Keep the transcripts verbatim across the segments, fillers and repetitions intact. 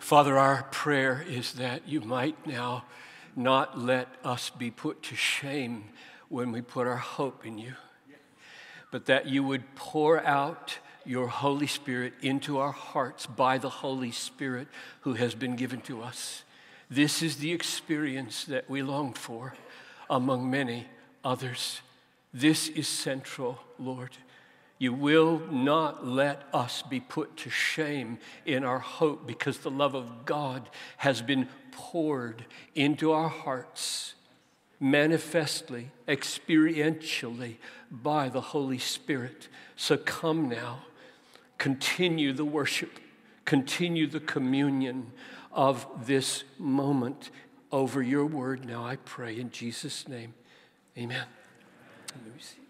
Father, our prayer is that you might now not let us be put to shame when we put our hope in you, but that you would pour out your Holy Spirit into our hearts by the Holy Spirit who has been given to us. This is the experience that we long for among many others. This is central, Lord. You will not let us be put to shame in our hope because the love of God has been poured into our hearts manifestly, experientially by the Holy Spirit. So come now, continue the worship, continue the communion of this moment over your word. Now I pray in Jesus' name, amen. Let me see.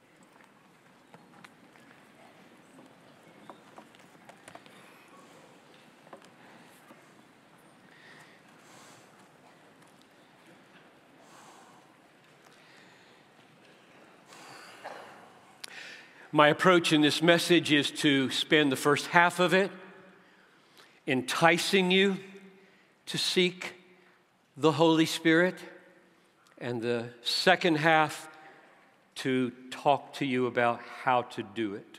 My approach in this message is to spend the first half of it enticing you to seek the Holy Spirit, and the second half to talk to you about how to do it.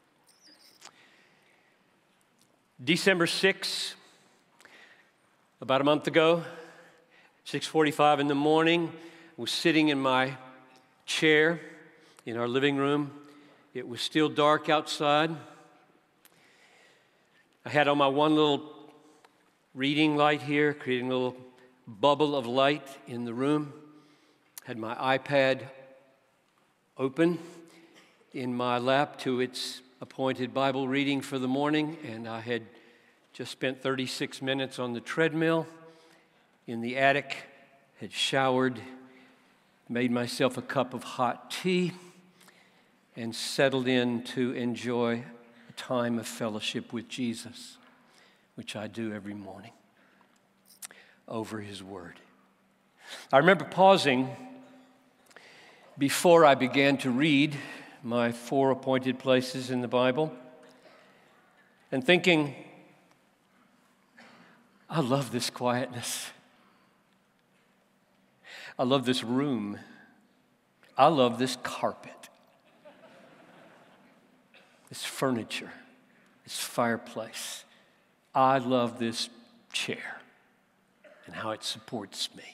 December sixth, about a month ago, six forty-five in the morning, I was sitting in my chair in our living room. It was still dark outside. I had on my one little reading light here, creating a little bubble of light in the room. Had my iPad open in my lap to its appointed Bible reading for the morning, and I had just spent thirty-six minutes on the treadmill in the attic, had showered, made myself a cup of hot tea, and settled in to enjoy a time of fellowship with Jesus, which I do every morning over his word. I remember pausing before I began to read my four appointed places in the Bible and thinking, I love this quietness. I love this room. I love this carpet. This furniture, this fireplace. I love this chair and how it supports me.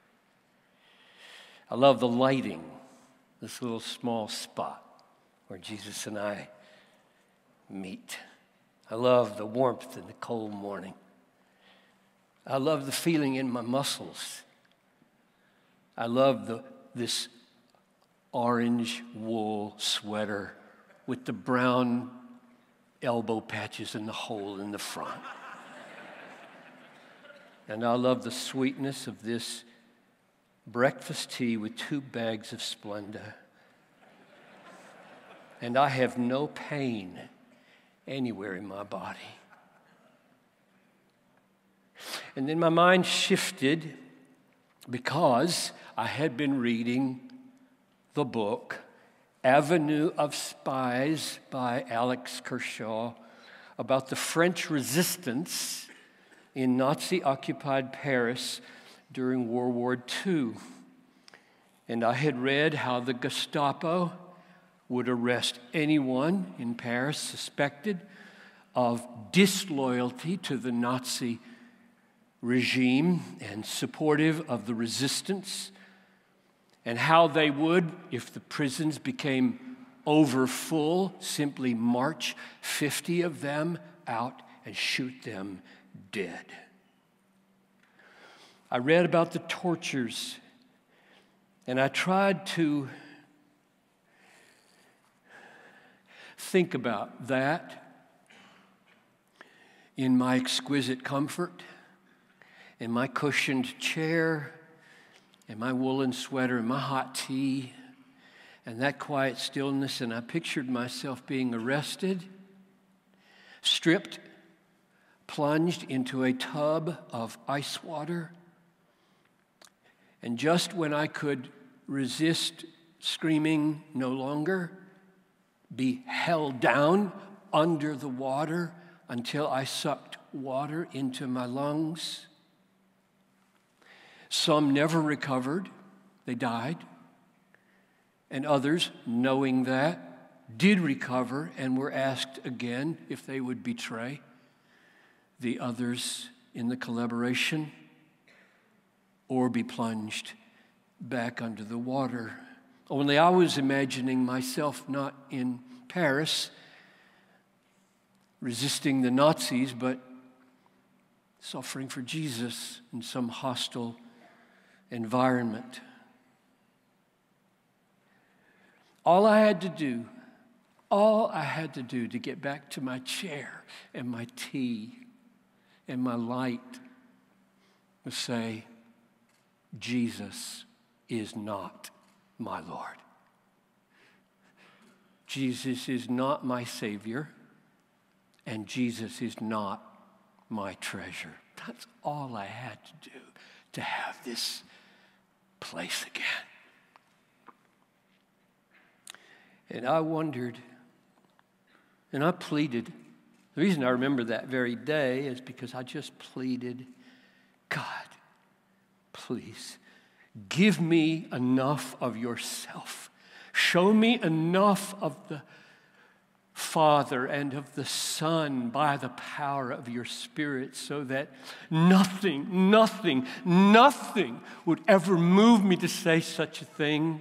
I love the lighting, this little small spot where Jesus and I meet. I love the warmth in the cold morning. I love the feeling in my muscles. I love the this orange wool sweater with the brown elbow patches and the hole in the front. And I love the sweetness of this breakfast tea with two bags of Splenda. And I have no pain anywhere in my body. And then my mind shifted because I had been reading the book Avenue of Spies by Alex Kershaw about the French resistance in Nazi-occupied Paris during World War Two. And I had read how the Gestapo would arrest anyone in Paris suspected of disloyalty to the Nazi regime and supportive of the resistance, and how they would, if the prisons became overfull, simply march fifty of them out and shoot them dead. I read about the tortures, and I tried to think about that in my exquisite comfort, in my cushioned chair, and my woolen sweater, and my hot tea, and that quiet stillness, and I pictured myself being arrested, stripped, plunged into a tub of ice water, and just when I could resist screaming no longer, be held down under the water until I sucked water into my lungs. Some never recovered. They died. And others, knowing that, did recover and were asked again if they would betray the others in the collaboration or be plunged back under the water. Only I was imagining myself not in Paris resisting the Nazis, but suffering for Jesus in some hostile environment. All I had to do, all I had to do to get back to my chair and my tea and my light was say, Jesus is not my Lord. Jesus is not my Savior, and Jesus is not my treasure. That's all I had to do to have this place again. And I wondered, and I pleaded. The reason I remember that very day is because I just pleaded, God, please, give me enough of yourself. Show me enough of the Father and of the Son by the power of your Spirit so that nothing, nothing, nothing would ever move me to say such a thing.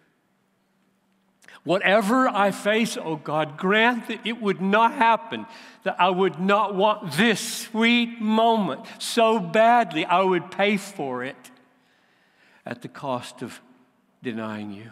Whatever I face, oh God, grant that it would not happen, that I would not want this sweet moment so badly I would pay for it at the cost of denying you.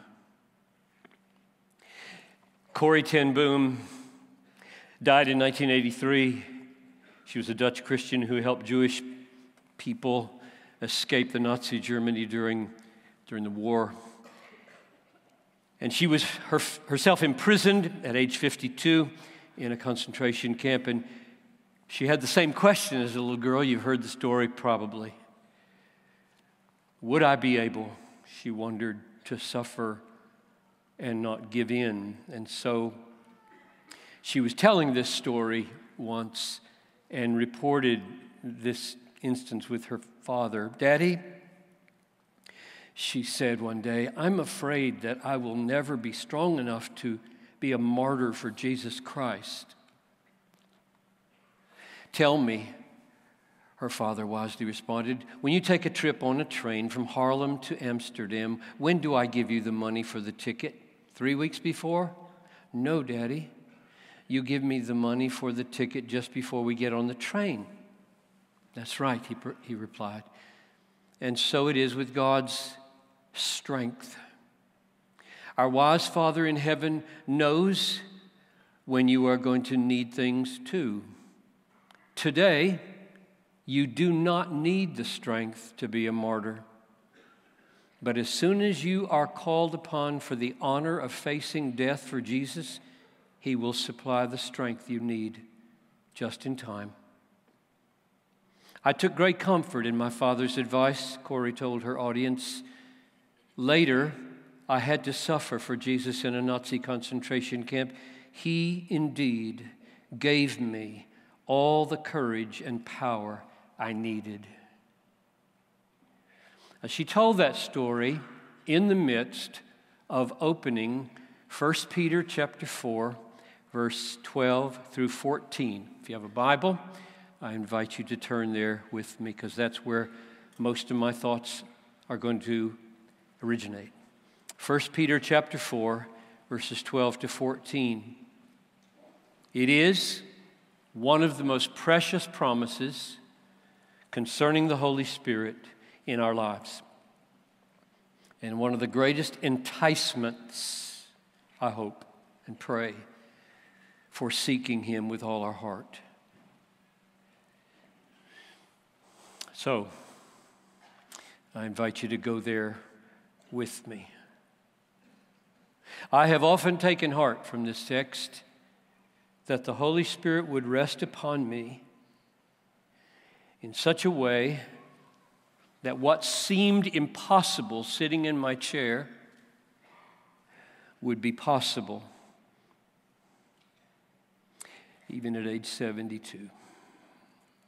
Corrie ten Boom died in nineteen eighty-three. She was a Dutch Christian who helped Jewish people escape the Nazi Germany during, during the war. And she was her, herself imprisoned at age fifty-two in a concentration camp. And she had the same question as a little girl. You've heard the story probably. Would I be able, she wondered, to suffer and not give in? And so she was telling this story once and reported this instance with her father. Daddy, she said one day, I'm afraid that I will never be strong enough to be a martyr for Jesus Christ. Tell me, her father wisely responded, when you take a trip on a train from Haarlem to Amsterdam, when do I give you the money for the ticket? Three weeks before? No, Daddy. You give me the money for the ticket just before we get on the train. That's right, he, he replied. And so it is with God's strength. Our wise Father in heaven knows when you are going to need things too. Today, you do not need the strength to be a martyr. But as soon as you are called upon for the honor of facing death for Jesus, He will supply the strength you need just in time. I took great comfort in my father's advice, Corrie told her audience. Later, I had to suffer for Jesus in a Nazi concentration camp. He indeed gave me all the courage and power I needed. Now, she told that story in the midst of opening First Peter chapter four, verse twelve through fourteen. If you have a Bible, I invite you to turn there with me because that's where most of my thoughts are going to originate. First Peter chapter four, verses twelve to fourteen. It is one of the most precious promises concerning the Holy Spirit in our lives. And one of the greatest enticements, I hope and pray, for seeking Him with all our heart. So, I invite you to go there with me. I have often taken heart from this text that the Holy Spirit would rest upon me in such a way that what seemed impossible sitting in my chair would be possible, even at age seventy-two.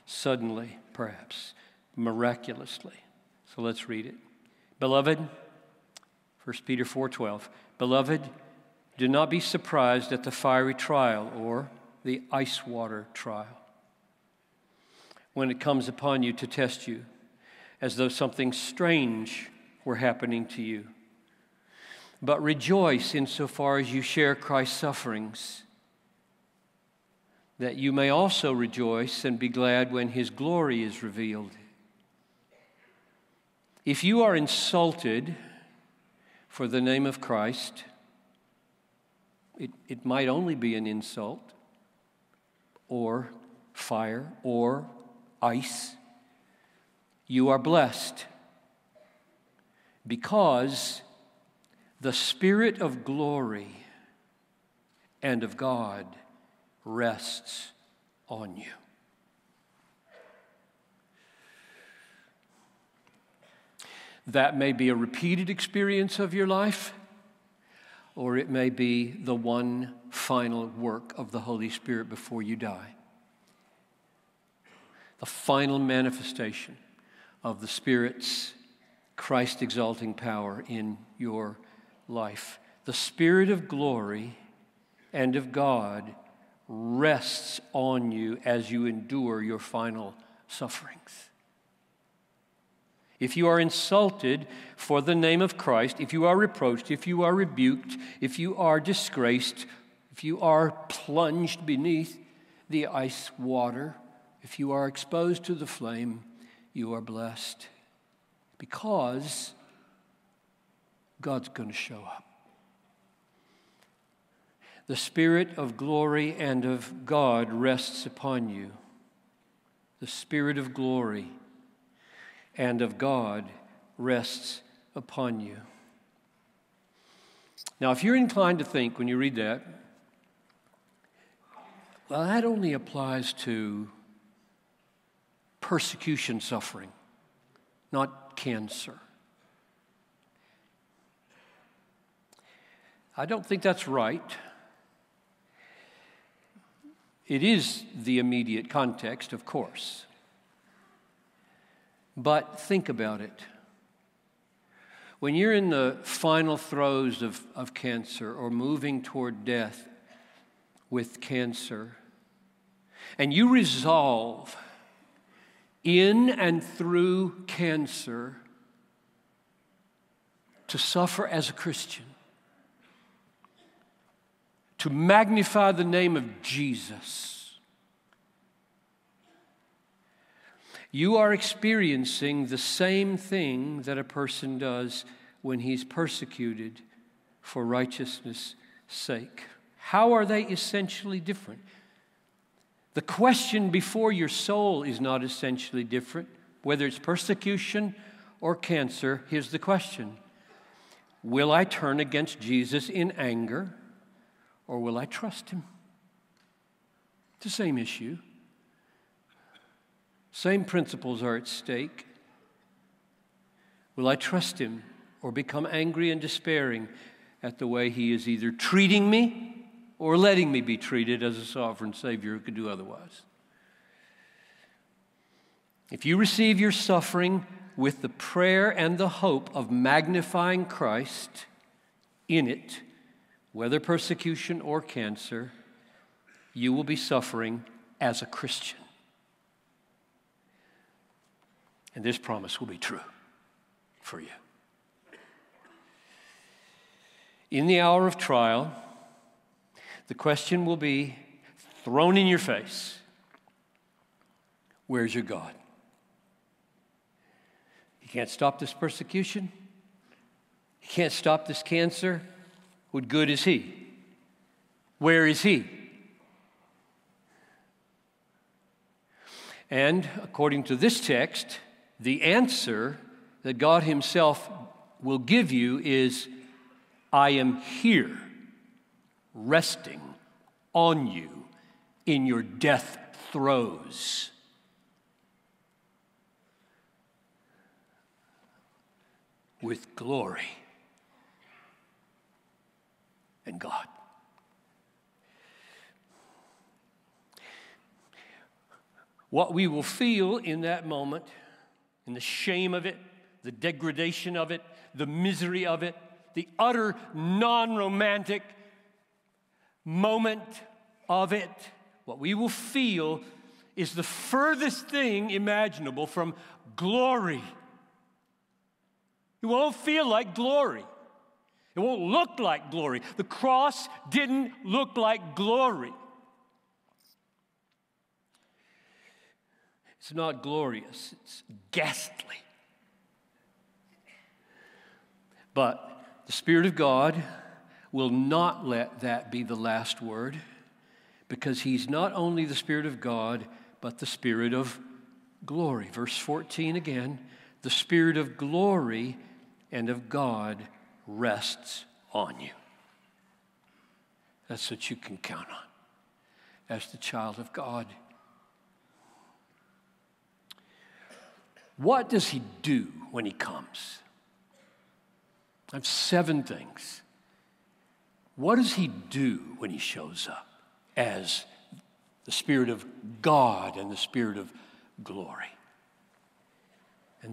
suddenly, perhaps, miraculously. So let's read it. Beloved, First Peter four twelve, Beloved, do not be surprised at the fiery trial or the ice water trial when it comes upon you to test you, as though something strange were happening to you. But rejoice insofar as you share Christ's sufferings, that you may also rejoice and be glad when his glory is revealed. If you are insulted for the name of Christ, it, it might only be an insult, or fire, or ice. You are blessed, because the Spirit of glory and of God rests on you. That may be a repeated experience of your life, or it may be the one final work of the Holy Spirit before you die. The final manifestation of the Spirit's Christ-exalting power in your life. The Spirit of glory and of God rests on you as you endure your final sufferings. If you are insulted for the name of Christ, if you are reproached, if you are rebuked, if you are disgraced, if you are plunged beneath the ice water, if you are exposed to the flame, you are blessed, because God's going to show up. The Spirit of glory and of God rests upon you. The Spirit of glory and of God rests upon you. Now, if you're inclined to think when you read that, well, that only applies to persecution suffering, not cancer. I don't think that's right. It is the immediate context, of course. But think about it. When you're in the final throes of, of cancer or moving toward death with cancer, and you resolve in and through cancer to suffer as a Christian, to magnify the name of Jesus, you are experiencing the same thing that a person does when he's persecuted for righteousness' sake. How are they essentially different? The question before your soul is not essentially different. Whether it's persecution or cancer, here's the question. Will I turn against Jesus in anger, or will I trust him? It's the same issue. Same principles are at stake. Will I trust him or become angry and despairing at the way he is either treating me or letting me be treated as a sovereign Savior who could do otherwise? If you receive your suffering with the prayer and the hope of magnifying Christ in it, whether persecution or cancer, you will be suffering as a Christian. And this promise will be true for you. In the hour of trial, the question will be thrown in your face. Where's your God? He can't stop this persecution. He can't stop this cancer. What good is he? Where is he? And according to this text, the answer that God himself will give you is, I am here, resting on you in your death throes. With glory and God. What we will feel in that moment, in the shame of it, the degradation of it, the misery of it, the utter non-romantic moment of it, what we will feel is the furthest thing imaginable from glory. It won't feel like glory. It won't look like glory. The cross didn't look like glory. It's not glorious. It's ghastly. But the Spirit of God will not let that be the last word, because He's not only the Spirit of God, but the Spirit of glory. Verse fourteen again, the Spirit of glory and of God rests on you. That's what you can count on as the child of God. What does He do when He comes? I have seven things. What does He do when He shows up as the Spirit of God and the Spirit of glory?